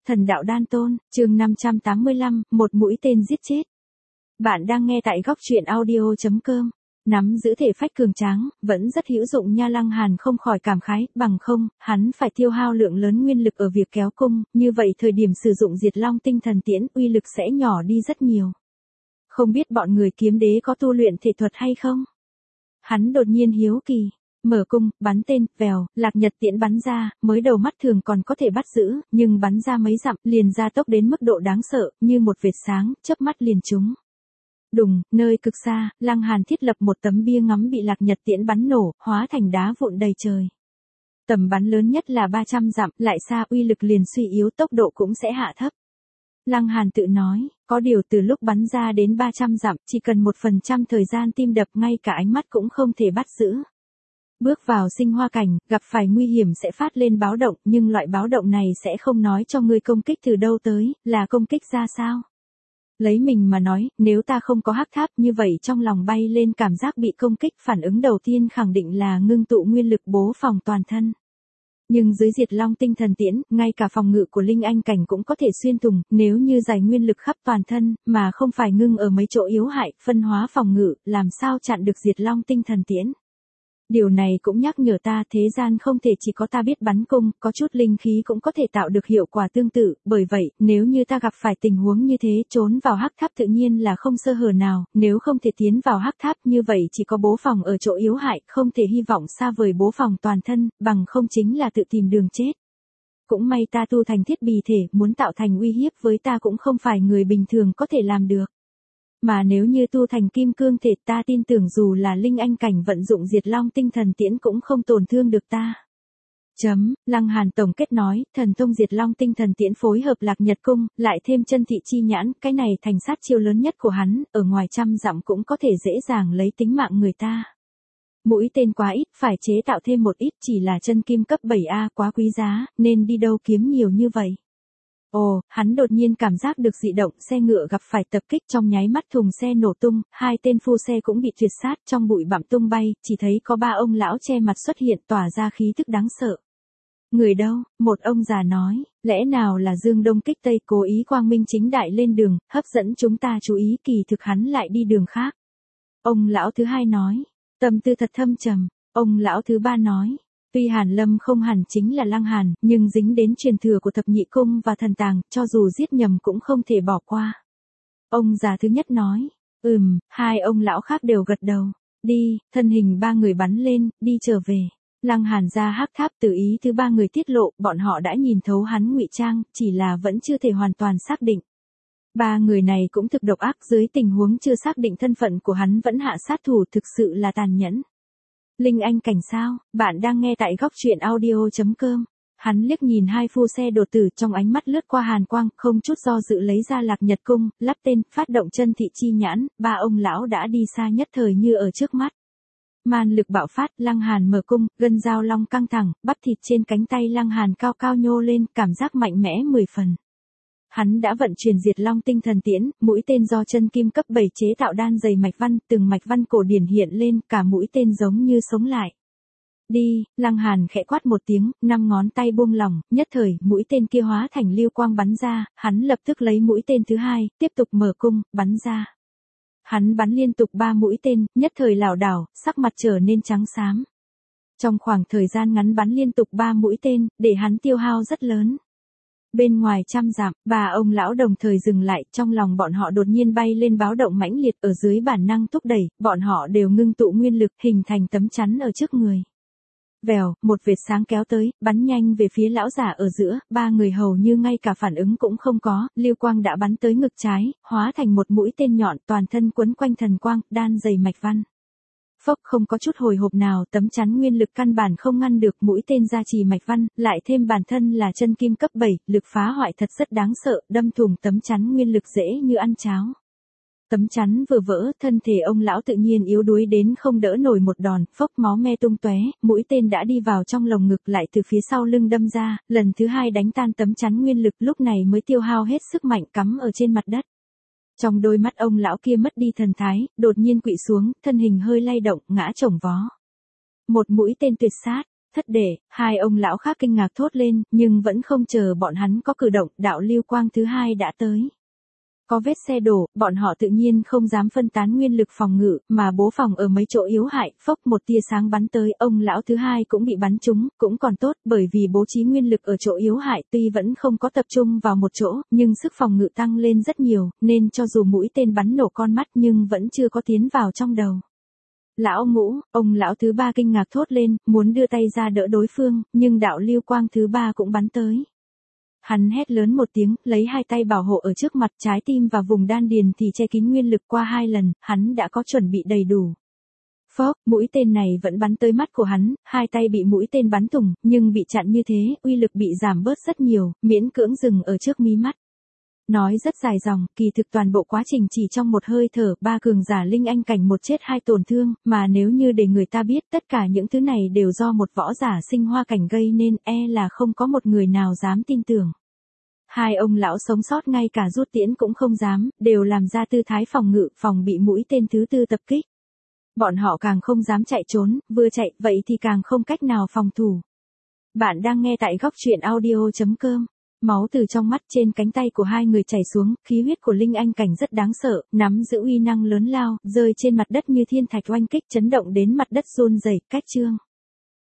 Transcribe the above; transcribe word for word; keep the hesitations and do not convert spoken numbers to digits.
Thần đạo đan tôn, chương năm trăm tám mươi lăm, một mũi tên giết chết. Bạn đang nghe tại góc truyện audio chấm com. Nắm giữ thể phách cường tráng, vẫn rất hữu dụng nha. Lăng Hàn không khỏi cảm khái, bằng không, hắn phải tiêu hao lượng lớn nguyên lực ở việc kéo cung, như vậy thời điểm sử dụng Diệt Long Tinh Thần Tiễn, uy lực sẽ nhỏ đi rất nhiều. Không biết bọn người kiếm đế có tu luyện thể thuật hay không? Hắn đột nhiên hiếu kỳ. Mở cung, bắn tên, vèo, Lạc Nhật tiễn bắn ra, mới đầu mắt thường còn có thể bắt giữ, nhưng bắn ra mấy dặm, liền ra tốc đến mức độ đáng sợ, như một vệt sáng, chớp mắt liền trúng. Đùng, nơi cực xa, Lăng Hàn thiết lập một tấm bia ngắm bị Lạc Nhật tiễn bắn nổ, hóa thành đá vụn đầy trời. Tầm bắn lớn nhất là ba trăm dặm, lại xa uy lực liền suy yếu, tốc độ cũng sẽ hạ thấp. Lăng Hàn tự nói, có điều từ lúc bắn ra đến ba trăm dặm, chỉ cần một phần trăm thời gian tim đập, ngay cả ánh mắt cũng không thể bắt giữ. Bước vào sinh hoa cảnh, gặp phải nguy hiểm sẽ phát lên báo động, nhưng loại báo động này sẽ không nói cho ngươi công kích từ đâu tới, là công kích ra sao. Lấy mình mà nói, nếu ta không có hắc tháp như vậy trong lòng bay lên cảm giác bị công kích, phản ứng đầu tiên khẳng định là ngưng tụ nguyên lực bố phòng toàn thân. Nhưng dưới Diệt Long Tinh Thần Tiễn, ngay cả phòng ngự của linh anh cảnh cũng có thể xuyên thủng, nếu như giải nguyên lực khắp toàn thân, mà không phải ngưng ở mấy chỗ yếu hại, phân hóa phòng ngự, làm sao chặn được Diệt Long Tinh Thần Tiễn. Điều này cũng nhắc nhở ta, thế gian không thể chỉ có ta biết bắn cung, có chút linh khí cũng có thể tạo được hiệu quả tương tự, bởi vậy, nếu như ta gặp phải tình huống như thế, trốn vào hắc tháp tự nhiên là không sơ hở nào, nếu không thể tiến vào hắc tháp như vậy chỉ có bố phòng ở chỗ yếu hại, không thể hy vọng xa vời bố phòng toàn thân, bằng không chính là tự tìm đường chết. Cũng may ta tu thành thiết bì thể, muốn tạo thành uy hiếp với ta cũng không phải người bình thường có thể làm được. Mà nếu như tu thành kim cương thể, ta tin tưởng dù là linh anh cảnh vận dụng Diệt Long Tinh Thần Tiễn cũng không tổn thương được ta. Chấm, Lăng Hàn tổng kết nói, thần thông Diệt Long Tinh Thần Tiễn phối hợp Lạc Nhật cung, lại thêm chân thị chi nhãn, cái này thành sát chiêu lớn nhất của hắn, ở ngoài trăm dặm cũng có thể dễ dàng lấy tính mạng người ta. Mũi tên quá ít, phải chế tạo thêm một ít, chỉ là chân kim cấp bảy A quá quý giá, nên đi đâu kiếm nhiều như vậy. Ồ, hắn đột nhiên cảm giác được dị động, xe ngựa gặp phải tập kích, trong nháy mắt thùng xe nổ tung, hai tên phu xe cũng bị tuyệt sát, trong bụi bặm tung bay, chỉ thấy có ba ông lão che mặt xuất hiện, tỏa ra khí tức đáng sợ. Người đâu? Một ông già nói, lẽ nào là Dương Đông kích Tây, cố ý quang minh chính đại lên đường, hấp dẫn chúng ta chú ý, kỳ thực hắn lại đi đường khác. Ông lão thứ hai nói, tâm tư thật thâm trầm. Ông lão thứ ba nói, tuy Hàn Lâm không hẳn chính là Lăng Hàn, nhưng dính đến truyền thừa của thập nhị cung và thần tàng, cho dù giết nhầm cũng không thể bỏ qua. Ông già thứ nhất nói, ừm, hai ông lão khác đều gật đầu. Đi, thân hình ba người bắn lên, đi trở về. Lăng Hàn ra hắc tháp, tự ý thứ ba người tiết lộ, bọn họ đã nhìn thấu hắn ngụy trang, chỉ là vẫn chưa thể hoàn toàn xác định. Ba người này cũng thực độc ác, dưới tình huống chưa xác định thân phận của hắn vẫn hạ sát thủ, thực sự là tàn nhẫn. Linh anh cảnh sao? Bạn đang nghe tại góc truyện audio chấm com. Hắn liếc nhìn hai phu xe đột tử, trong ánh mắt lướt qua hàn quang, không chút do dự lấy ra Lạc Nhật cung, lắp tên, phát động chân thị chi nhãn, ba ông lão đã đi xa nhất thời như ở trước mắt. Man lực bạo phát, Lăng Hàn mở cung, gân dao long căng thẳng, bắp thịt trên cánh tay Lăng Hàn cao cao nhô lên, cảm giác mạnh mẽ mười phần. Hắn đã vận chuyển Diệt Long Tinh Thần Tiễn, mũi tên do chân kim cấp bảy chế tạo đan dày mạch văn, từng mạch văn cổ điển hiện lên, cả mũi tên giống như sống lại. Đi, Lăng Hàn khẽ quát một tiếng, năm ngón tay buông lỏng, nhất thời, mũi tên kia hóa thành lưu quang bắn ra, hắn lập tức lấy mũi tên thứ hai, tiếp tục mở cung, bắn ra. Hắn bắn liên tục ba mũi tên, nhất thời lảo đảo, sắc mặt trở nên trắng xám. Trong khoảng thời gian ngắn bắn liên tục ba mũi tên, để hắn tiêu hao rất lớn. Bên ngoài trăm dặm, ba ông lão đồng thời dừng lại, trong lòng bọn họ đột nhiên bay lên báo động mãnh liệt, ở dưới bản năng thúc đẩy, bọn họ đều ngưng tụ nguyên lực, hình thành tấm chắn ở trước người. Vèo, một vệt sáng kéo tới, bắn nhanh về phía lão giả ở giữa, ba người hầu như ngay cả phản ứng cũng không có, lưu quang đã bắn tới ngực trái, hóa thành một mũi tên nhọn, toàn thân quấn quanh thần quang, đan dày mạch văn. Phốc, không có chút hồi hộp nào, tấm chắn nguyên lực căn bản không ngăn được mũi tên gia trì mạch văn, lại thêm bản thân là chân kim cấp bảy, lực phá hoại thật rất đáng sợ, đâm thủng tấm chắn nguyên lực dễ như ăn cháo. Tấm chắn vừa vỡ, thân thể ông lão tự nhiên yếu đuối đến không đỡ nổi một đòn, phốc, máu me tung tóe, mũi tên đã đi vào trong lồng ngực, lại từ phía sau lưng đâm ra, lần thứ hai đánh tan tấm chắn nguyên lực, lúc này mới tiêu hao hết sức mạnh, cắm ở trên mặt đất. Trong đôi mắt ông lão kia mất đi thần thái, đột nhiên quỵ xuống, thân hình hơi lay động, ngã chồng vó. Một mũi tên tuyệt sát, thất đệ, hai ông lão khác kinh ngạc thốt lên, nhưng vẫn không chờ bọn hắn có cử động, đạo lưu quang thứ hai đã tới. Có vết xe đổ, bọn họ tự nhiên không dám phân tán nguyên lực phòng ngự, mà bố phòng ở mấy chỗ yếu hại, phốc một tia sáng bắn tới, ông lão thứ hai cũng bị bắn trúng, cũng còn tốt, bởi vì bố trí nguyên lực ở chỗ yếu hại tuy vẫn không có tập trung vào một chỗ, nhưng sức phòng ngự tăng lên rất nhiều, nên cho dù mũi tên bắn nổ con mắt nhưng vẫn chưa có tiến vào trong đầu. Lão Ngũ, ông lão thứ ba kinh ngạc thốt lên, muốn đưa tay ra đỡ đối phương, nhưng đạo lưu quang thứ ba cũng bắn tới. Hắn hét lớn một tiếng, lấy hai tay bảo hộ ở trước mặt, trái tim và vùng đan điền thì che kín nguyên lực qua hai lần, hắn đã có chuẩn bị đầy đủ. Phốc, mũi tên này vẫn bắn tới mắt của hắn, hai tay bị mũi tên bắn thủng, nhưng bị chặn như thế, uy lực bị giảm bớt rất nhiều, miễn cưỡng dừng ở trước mí mắt. Nói rất dài dòng, kỳ thực toàn bộ quá trình chỉ trong một hơi thở, ba cường giả linh anh cảnh một chết hai tổn thương, mà nếu như để người ta biết tất cả những thứ này đều do một võ giả sinh hoa cảnh gây nên, e là không có một người nào dám tin tưởng. Hai ông lão sống sót ngay cả rút tiễn cũng không dám, đều làm ra tư thái phòng ngự, phòng bị mũi tên thứ tư tập kích. Bọn họ càng không dám chạy trốn, vừa chạy, vậy thì càng không cách nào phòng thủ. Bạn đang nghe tại góc truyện audio chấm com. Máu từ trong mắt trên cánh tay của hai người chảy xuống, khí huyết của linh anh cảnh rất đáng sợ, nắm giữ uy năng lớn lao, rơi trên mặt đất như thiên thạch oanh kích chấn động đến mặt đất run rẩy, cách chương.